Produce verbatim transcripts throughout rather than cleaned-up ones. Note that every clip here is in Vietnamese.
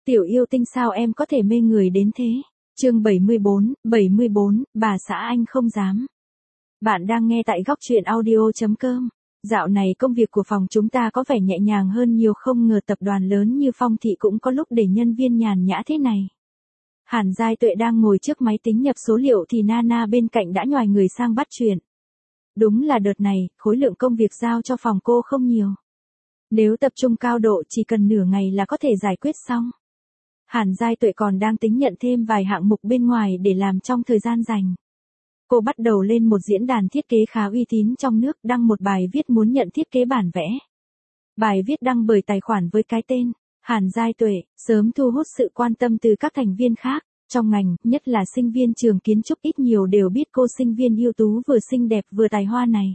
Tiểu yêu tinh sao em có thể mê người đến thế? Chương bảy mươi bốn, bảy mươi bốn, bà xã anh không dám. Bạn đang nghe tại góc truyện audio chấm com. Dạo này công việc của phòng chúng ta có vẻ nhẹ nhàng hơn nhiều, không ngờ tập đoàn lớn như Phong Thị cũng có lúc để nhân viên nhàn nhã thế này. Hàn Giai Tuệ đang ngồi trước máy tính nhập số liệu thì Nana bên cạnh đã nhoài người sang bắt chuyện. Đúng là đợt này, khối lượng công việc giao cho phòng cô không nhiều. Nếu tập trung cao độ chỉ cần nửa ngày là có thể giải quyết xong. Hàn Giai Tuệ còn đang tính nhận thêm vài hạng mục bên ngoài để làm trong thời gian rảnh. Cô bắt đầu lên một diễn đàn thiết kế khá uy tín trong nước, đăng một bài viết muốn nhận thiết kế bản vẽ. Bài viết đăng bởi tài khoản với cái tên Hàn Giai Tuệ, sớm thu hút sự quan tâm từ các thành viên khác trong ngành, nhất là sinh viên trường kiến trúc ít nhiều đều biết cô sinh viên ưu tú vừa xinh đẹp vừa tài hoa này.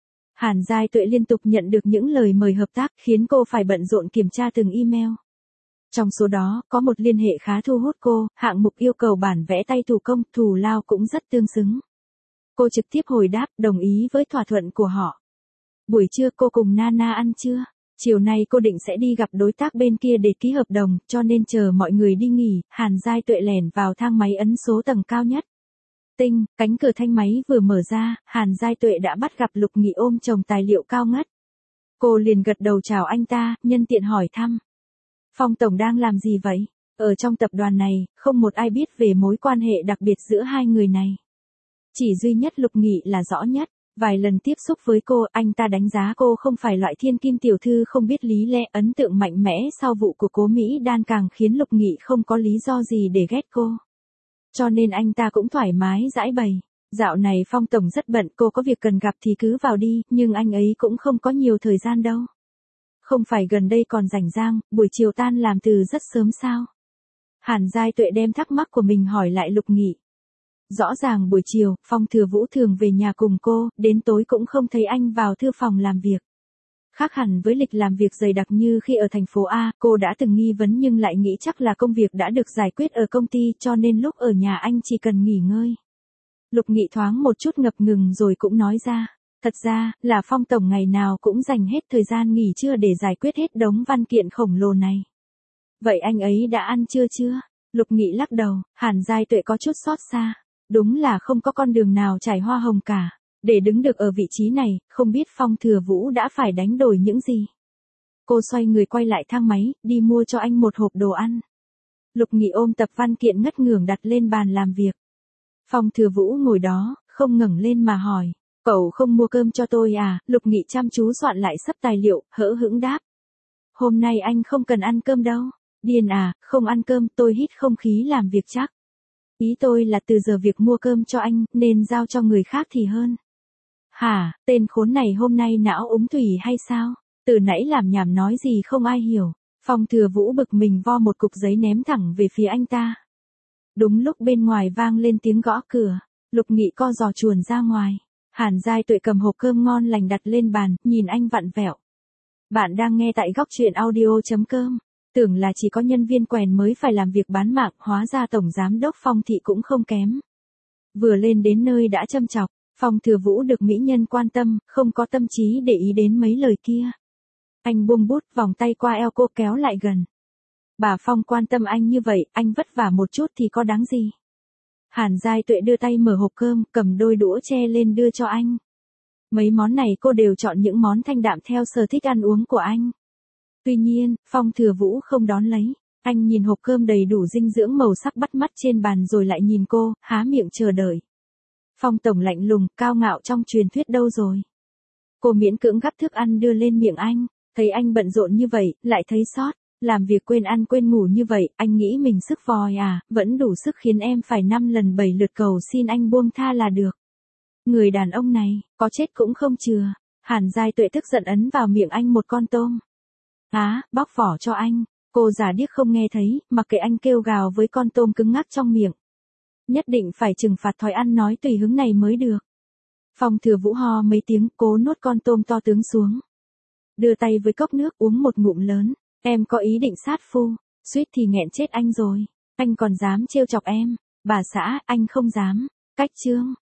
Hàn Giai Tuệ liên tục nhận được những lời mời hợp tác khiến cô phải bận rộn kiểm tra từng email. Trong số đó, có một liên hệ khá thu hút cô, hạng mục yêu cầu bản vẽ tay thủ công, thù lao cũng rất tương xứng. Cô trực tiếp hồi đáp, đồng ý với thỏa thuận của họ. Buổi trưa cô cùng Nana ăn trưa. Chiều nay cô định sẽ đi gặp đối tác bên kia để ký hợp đồng, cho nên chờ mọi người đi nghỉ, Hàn Giai Tuệ lẻn vào thang máy ấn số tầng cao nhất. Tinh, cánh cửa thang máy vừa mở ra, Hàn Giai Tuệ đã bắt gặp Lục Nghị ôm chồng tài liệu cao ngất. Cô liền gật đầu chào anh ta, nhân tiện hỏi thăm. Phong tổng đang làm gì vậy? Ở trong tập đoàn này, không một ai biết về mối quan hệ đặc biệt giữa hai người này. Chỉ duy nhất Lục Nghị là rõ nhất. Vài lần tiếp xúc với cô, anh ta đánh giá cô không phải loại thiên kim tiểu thư không biết lý lẽ, ấn tượng mạnh mẽ sau vụ của cố Mỹ Đan càng khiến Lục Nghị không có lý do gì để ghét cô. Cho nên anh ta cũng thoải mái giãi bày. Dạo này Phong tổng rất bận, cô có việc cần gặp thì cứ vào đi, nhưng anh ấy cũng không có nhiều thời gian đâu. Không phải gần đây còn rảnh rang, buổi chiều tan làm từ rất sớm sao? Hàn Giai Tuệ đem thắc mắc của mình hỏi lại Lục Nghị. Rõ ràng buổi chiều, Phong Thừa Vũ thường về nhà cùng cô, đến tối cũng không thấy anh vào thư phòng làm việc. Khác hẳn với lịch làm việc dày đặc như khi ở thành phố A, cô đã từng nghi vấn nhưng lại nghĩ chắc là công việc đã được giải quyết ở công ty cho nên lúc ở nhà anh chỉ cần nghỉ ngơi. Lục Nghị thoáng một chút ngập ngừng rồi cũng nói ra, thật ra, là Phong tổng ngày nào cũng dành hết thời gian nghỉ trưa để giải quyết hết đống văn kiện khổng lồ này. Vậy anh ấy đã ăn trưa chưa? Lục Nghị lắc đầu, Hàn Giai Tuệ có chút xót xa. Đúng là không có con đường nào trải hoa hồng cả. Để đứng được ở vị trí này, không biết Phong Thừa Vũ đã phải đánh đổi những gì. Cô xoay người quay lại thang máy, đi mua cho anh một hộp đồ ăn. Lục Nghị ôm tập văn kiện ngất ngưởng đặt lên bàn làm việc. Phong Thừa Vũ ngồi đó, không ngẩng lên mà hỏi, cậu không mua cơm cho tôi à? Lục Nghị chăm chú soạn lại sắp tài liệu, hỡ hững đáp. Hôm nay anh không cần ăn cơm đâu. Điên à, không ăn cơm, tôi hít không khí làm việc chắc. Ý tôi là từ giờ việc mua cơm cho anh, nên giao cho người khác thì hơn. Hả, tên khốn này hôm nay não úng thủy hay sao? Từ nãy làm nhảm nói gì không ai hiểu. Phong Thừa Vũ bực mình vo một cục giấy ném thẳng về phía anh ta. Đúng lúc bên ngoài vang lên tiếng gõ cửa, Lục Nghị co giò chuồn ra ngoài. Hàn Giai Tuệ cầm hộp cơm ngon lành đặt lên bàn, nhìn anh vặn vẹo. Bạn đang nghe tại góc truyện audio chấm com. Tưởng là chỉ có nhân viên quèn mới phải làm việc bán mạng, hóa ra tổng giám đốc Phong Thị cũng không kém. Vừa lên đến nơi đã châm chọc, Phong Thừa Vũ được mỹ nhân quan tâm, không có tâm trí để ý đến mấy lời kia. Anh buông bút, vòng tay qua eo cô kéo lại gần. Bà Phong quan tâm anh như vậy, anh vất vả một chút thì có đáng gì. Hàn Giai Tuệ đưa tay mở hộp cơm, cầm đôi đũa che lên đưa cho anh. Mấy món này cô đều chọn những món thanh đạm theo sở thích ăn uống của anh. Tuy nhiên, Phong Thừa Vũ không đón lấy. Anh nhìn hộp cơm đầy đủ dinh dưỡng màu sắc bắt mắt trên bàn rồi lại nhìn cô, há miệng chờ đợi. Phong tổng lạnh lùng, cao ngạo trong truyền thuyết đâu rồi? Cô miễn cưỡng gắp thức ăn đưa lên miệng anh, thấy anh bận rộn như vậy, lại thấy sót, làm việc quên ăn quên ngủ như vậy, anh nghĩ mình sức vòi à, vẫn đủ sức khiến em phải năm lần bảy lượt cầu xin anh buông tha là được. Người đàn ông này, có chết cũng không chừa. Hàn Giai Tuệ tức giận ấn vào miệng anh một con tôm. Á, bóc vỏ cho anh. Cô giả điếc không nghe thấy, mặc kệ anh kêu gào với con tôm cứng ngắc trong miệng. Nhất định phải trừng phạt thói ăn nói tùy hứng này mới được. Phong Thừa Vũ ho mấy tiếng, cố nuốt con tôm to tướng xuống. Đưa tay với cốc nước uống một ngụm lớn. Em có ý định sát phu, suýt thì nghẹn chết anh rồi. Anh còn dám trêu chọc em. Bà xã, anh không dám. Cách chương.